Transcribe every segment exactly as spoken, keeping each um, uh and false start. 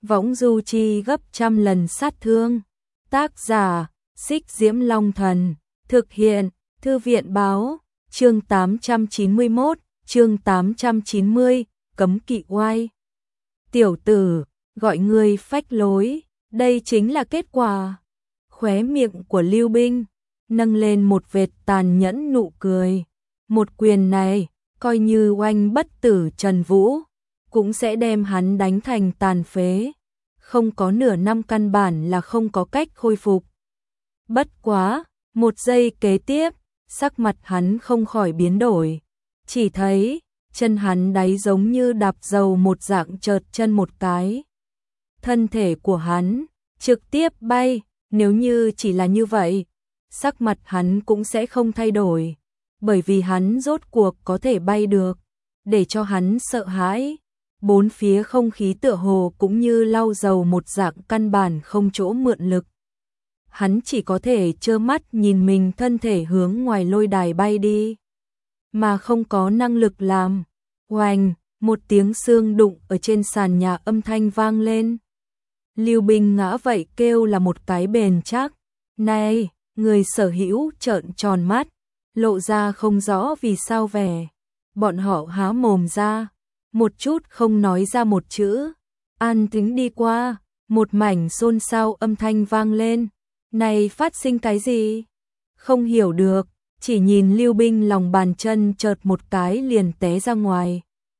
võng du chi gấp trăm lần sát thương. Tác giả, Xích Diễm Long Thần, thực hiện, Thư viện báo, chương tám trăm chín mươi mốt, chương tám trăm chín mươi, cấm kỵ oai. Tiểu tử, gọi ngươi phách lối, đây chính là kết quả. Khóe miệng của Lưu Binh nâng lên một vệt tàn nhẫn nụ cười. Một quyền này, coi như oanh bất tử Trần Vũ, cũng sẽ đem hắn đánh thành tàn phế. Không có nửa năm căn bản là không có cách khôi phục. Bất quá, một giây kế tiếp, sắc mặt hắn không khỏi biến đổi. Chỉ thấy, chân hắn đáy giống như đạp dầu một dạng chợt chân một cái. Thân thể của hắn, trực tiếp bay, nếu như chỉ là như vậy, sắc mặt hắn cũng sẽ không thay đổi. Bởi vì hắn rốt cuộc có thể bay được, để cho hắn sợ hãi. Bốn phía không khí tựa hồ cũng như lau dầu một dạng căn bản không chỗ mượn lực. Hắn chỉ có thể trơ mắt nhìn mình thân thể hướng ngoài lôi đài bay đi, mà không có năng lực làm. Oanh, một tiếng xương đụng ở trên sàn nhà âm thanh vang lên. Lưu Binh ngã vậy kêu là một cái bền chắc. Này, người sở hữu trợn tròn mắt, lộ ra không rõ vì sao vẻ. Bọn họ há mồm ra, một chút không nói ra một chữ. An tính đi qua, một mảnh xôn xao âm thanh vang lên. Này phát sinh cái gì? Không hiểu được, chỉ nhìn Lưu Binh lòng bàn chân chợt một cái liền té ra ngoài.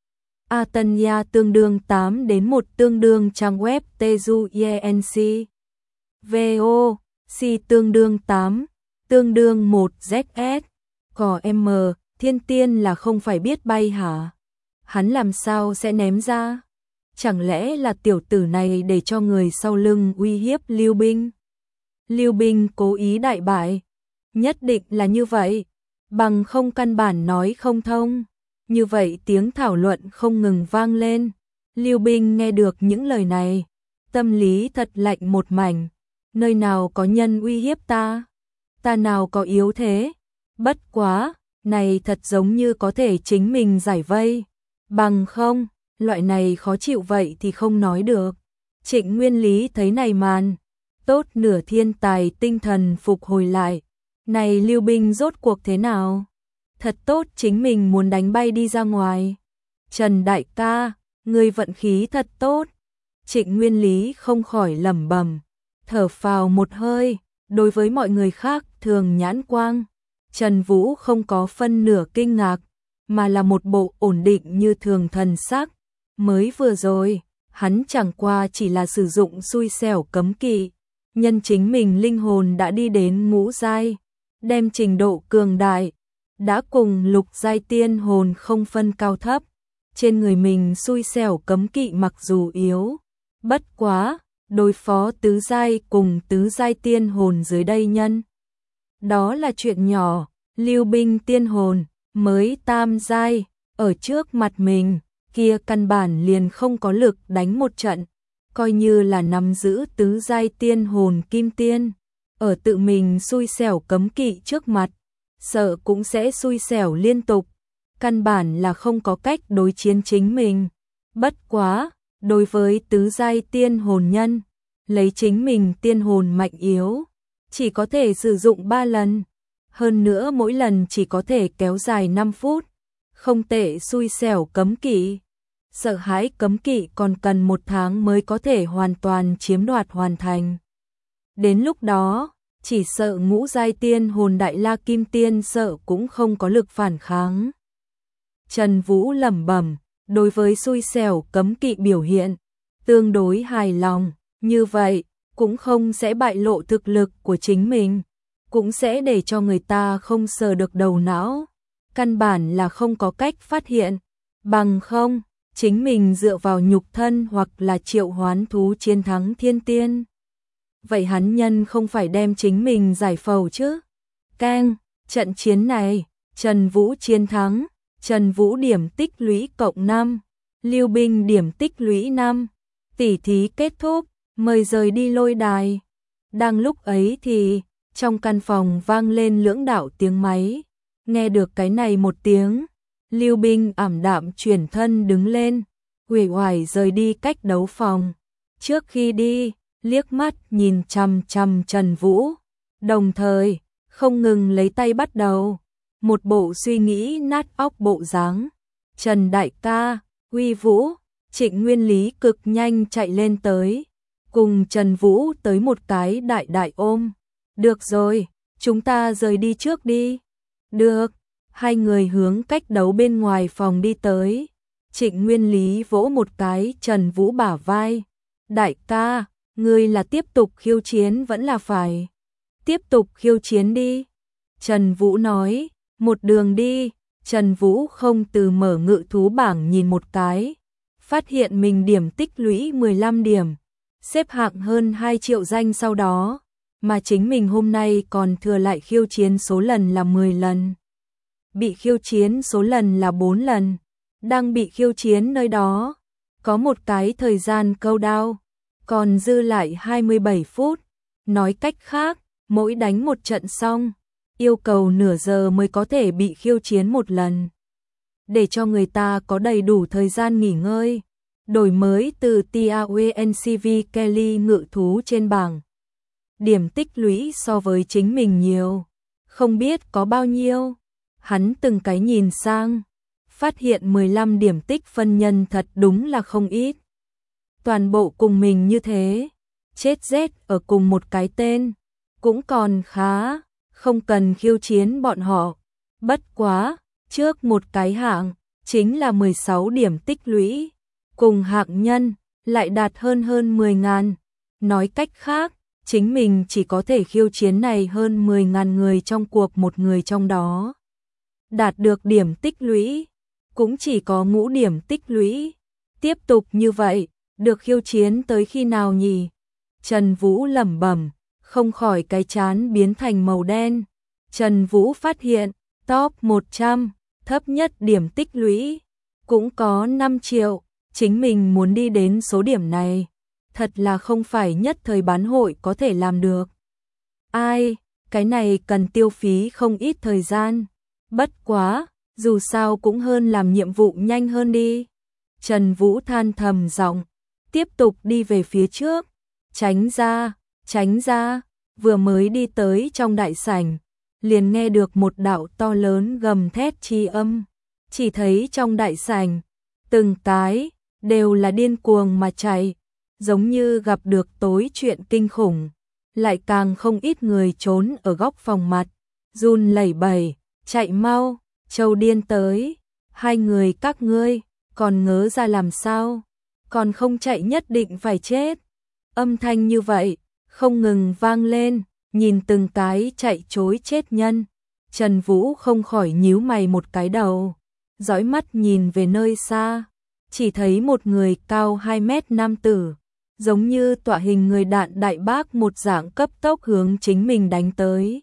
A Tân Nha tương đương tám đến một tương đương trang web Teju Yenc. Vo, C tương đương tám, tương đương một Z S. Cò M, thiên tiên là không phải biết bay hả? Hắn làm sao sẽ ném ra? Chẳng lẽ là tiểu tử này để cho người sau lưng uy hiếp Lưu Binh? Lưu Binh cố ý đại bại, nhất định là như vậy, bằng không căn bản nói không thông. Như vậy tiếng thảo luận không ngừng vang lên. Lưu Binh nghe được những lời này, tâm lý thật lạnh một mảnh. Nơi nào có nhân uy hiếp ta? Ta nào có yếu thế? Bất quá, này thật giống như có thể chính mình giải vây. Bằng không, loại này khó chịu vậy thì không nói được. Trịnh Nguyên Lý thấy này màn, tốt nửa thiên tài tinh thần phục hồi lại. Này Lưu Binh rốt cuộc thế nào? Thật tốt chính mình muốn đánh bay đi ra ngoài. Trần đại ca, ngươi vận khí thật tốt. Trịnh Nguyên Lý không khỏi lẩm bẩm, thở phào một hơi. Đối với mọi người khác thường nhãn quang, Trần Vũ không có phân nửa kinh ngạc, mà là một bộ ổn định như thường thần sắc. Mới vừa rồi, hắn chẳng qua chỉ là sử dụng xui xẻo cấm kỵ, nhân chính mình linh hồn đã đi đến ngũ giai, đem trình độ cường đại, đã cùng lục giai tiên hồn không phân cao thấp. Trên người mình xui xẻo cấm kỵ mặc dù yếu, bất quá, đối phó tứ giai cùng tứ giai tiên hồn dưới đây nhân. Đó là chuyện nhỏ. Lưu Binh tiên hồn, mới tam giai, ở trước mặt mình, kia căn bản liền không có lực đánh một trận. Coi như là nắm giữ tứ giai tiên hồn kim tiên, ở tự mình xui xẻo cấm kỵ trước mặt, sợ cũng sẽ xui xẻo liên tục. Căn bản là không có cách đối chiến chính mình. Bất quá, đối với tứ giai tiên hồn nhân, lấy chính mình tiên hồn mạnh yếu, chỉ có thể sử dụng ba lần. Hơn nữa mỗi lần chỉ có thể kéo dài năm phút. Không tệ xui xẻo cấm kỵ. Sợ hãi cấm kỵ còn cần một tháng mới có thể hoàn toàn chiếm đoạt hoàn thành. Đến lúc đó, chỉ sợ ngũ giai tiên hồn đại la kim tiên sợ cũng không có lực phản kháng. Trần Vũ lẩm bẩm, đối với xui xẻo cấm kỵ biểu hiện, tương đối hài lòng. Như vậy, cũng không sẽ bại lộ thực lực của chính mình, cũng sẽ để cho người ta không sờ được đầu não. Căn bản là không có cách phát hiện. Bằng không, chính mình dựa vào nhục thân hoặc là triệu hoán thú chiến thắng thiên tiên. Vậy hắn nhân không phải đem chính mình giải phẫu chứ? Keng, trận chiến này, Trần Vũ chiến thắng. Trần Vũ điểm tích lũy cộng năm, Lưu Binh điểm tích lũy năm. Tỉ thí kết thúc, mời rời đi lôi đài. Đang lúc ấy thì, trong căn phòng vang lên lưỡng đạo tiếng máy. Nghe được cái này một tiếng, Lưu Binh ảm đạm chuyển thân đứng lên, uể oải rời đi cách đấu phòng. Trước khi đi, liếc mắt nhìn chằm chằm Trần Vũ, đồng thời không ngừng lấy tay bắt đầu, một bộ suy nghĩ nát óc bộ dáng. Trần đại ca, Uy Vũ, Trịnh Nguyên Lý cực nhanh chạy lên tới, cùng Trần Vũ tới một cái đại đại ôm. Được rồi, chúng ta rời đi trước đi. Được, hai người hướng cách đấu bên ngoài phòng đi tới. Trịnh Nguyên Lý vỗ một cái Trần Vũ bả vai. Đại ca, ngươi là tiếp tục khiêu chiến vẫn là phải tiếp tục khiêu chiến đi. Trần Vũ nói, một đường đi. Trần Vũ không từ mở ngự thú bảng nhìn một cái, phát hiện mình điểm tích lũy mười lăm điểm, xếp hạng hơn hai triệu danh sau đó, mà chính mình hôm nay còn thừa lại khiêu chiến số lần là mười lần. Bị khiêu chiến số lần là bốn lần, đang bị khiêu chiến nơi đó, có một cái thời gian countdown, còn dư lại hai mươi bảy phút, nói cách khác, mỗi đánh một trận xong, yêu cầu nửa giờ mới có thể bị khiêu chiến một lần. Để cho người ta có đầy đủ thời gian nghỉ ngơi, đổi mới từ TAWNCV Kelly ngự thú trên bảng. Điểm tích lũy so với chính mình nhiều, không biết có bao nhiêu. Hắn từng cái nhìn sang, phát hiện mười lăm điểm tích phân nhân thật đúng là không ít. Toàn bộ cùng mình như thế, chết rét ở cùng một cái tên, cũng còn khá, không cần khiêu chiến bọn họ. Bất quá, trước một cái hạng, chính là mười sáu điểm tích lũy, cùng hạng nhân, lại đạt hơn hơn mười ngàn. Nói cách khác, chính mình chỉ có thể khiêu chiến này hơn mười ngàn người trong cuộc một người trong đó. Đạt được điểm tích lũy, cũng chỉ có ngũ điểm tích lũy. Tiếp tục như vậy, được khiêu chiến tới khi nào nhỉ? Trần Vũ lẩm bẩm, không khỏi cái chán biến thành màu đen. Trần Vũ phát hiện, top một trăm, thấp nhất điểm tích lũy, cũng có năm triệu, chính mình muốn đi đến số điểm này, thật là không phải nhất thời bán hội có thể làm được. Ai, cái này cần tiêu phí không ít thời gian, bất quá, dù sao cũng hơn làm nhiệm vụ nhanh hơn đi. Trần Vũ than thầm giọng, tiếp tục đi về phía trước, tránh ra, tránh ra, vừa mới đi tới trong đại sảnh, liền nghe được một đạo to lớn gầm thét chi âm, chỉ thấy trong đại sảnh, từng cái, đều là điên cuồng mà chạy, giống như gặp được tối chuyện kinh khủng, lại càng không ít người trốn ở góc phòng mặt, run lẩy bẩy, chạy mau, Châu Điên tới, hai người các ngươi, còn ngớ ra làm sao, còn không chạy nhất định phải chết. Âm thanh như vậy, không ngừng vang lên, nhìn từng cái chạy trối chết nhân, Trần Vũ không khỏi nhíu mày một cái đầu, dõi mắt nhìn về nơi xa, chỉ thấy một người cao hai mét nam tử, giống như tọa hình người đạn đại bác một dạng cấp tốc hướng chính mình đánh tới.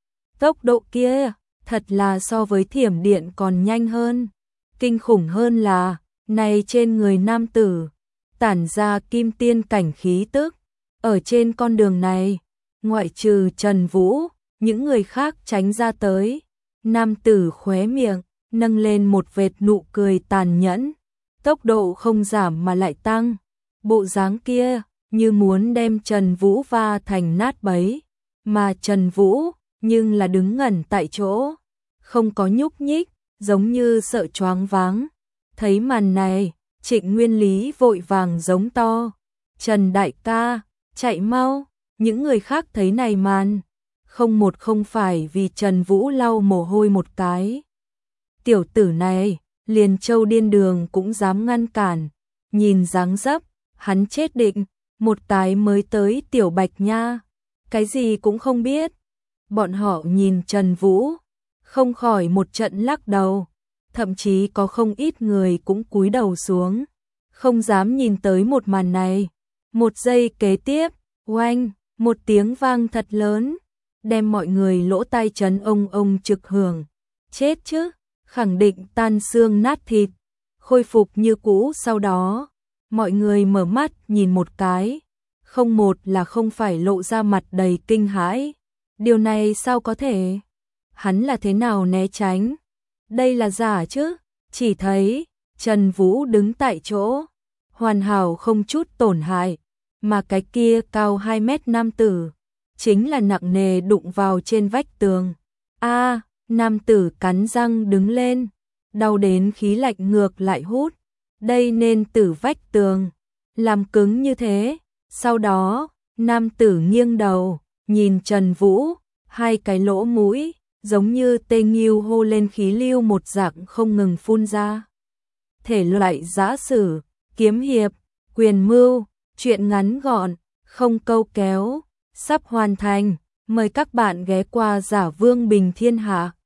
Tốc độ kia, thật là so với thiểm điện còn nhanh hơn, kinh khủng hơn là, này trên người nam tử, tản ra kim tiên cảnh khí tức, ở trên con đường này, ngoại trừ Trần Vũ, những người khác tránh ra tới, nam tử khóe miệng, nâng lên một vệt nụ cười tàn nhẫn, tốc độ không giảm mà lại tăng, bộ dáng kia, như muốn đem Trần Vũ va thành nát bấy, mà Trần Vũ, nhưng là đứng ngẩn tại chỗ, không có nhúc nhích, giống như sợ choáng váng. Thấy màn này, Trịnh Nguyên Lý vội vàng giống to, Trần đại ca, chạy mau. Những người khác thấy này màn, không một không phải vì Trần Vũ lau mồ hôi một cái. Tiểu tử này, liền Châu Điên đường cũng dám ngăn cản, nhìn dáng dấp, hắn chết định, một cái mới tới tiểu Bạch Nha, cái gì cũng không biết. Bọn họ nhìn Trần Vũ, không khỏi một trận lắc đầu, thậm chí có không ít người cũng cúi đầu xuống, không dám nhìn tới một màn này. Một giây kế tiếp, oanh, một tiếng vang thật lớn, đem mọi người lỗ tai chấn ông ông trực hưởng. Chết chứ, khẳng định tan xương nát thịt, khôi phục như cũ sau đó. Mọi người mở mắt nhìn một cái, không một là không phải lộ ra mặt đầy kinh hãi. Điều này sao có thể? Hắn là thế nào né tránh? Đây là giả chứ? Chỉ thấy Trần Vũ đứng tại chỗ, hoàn hảo không chút tổn hại, mà cái kia cao hai mét nam tử chính là nặng nề đụng vào trên vách tường. A, nam tử cắn răng đứng lên, đau đến khí lạnh ngược lại hút. Đây nên từ vách tường, làm cứng như thế. Sau đó, nam tử nghiêng đầu, nhìn Trần Vũ, hai cái lỗ mũi, giống như tê nghiêu hô lên khí lưu một dạng không ngừng phun ra. Thể loại giã sử, kiếm hiệp, quyền mưu, truyện ngắn gọn, không câu kéo, sắp hoàn thành. Mời các bạn ghé qua Giả Vương Bình Thiên Hạ.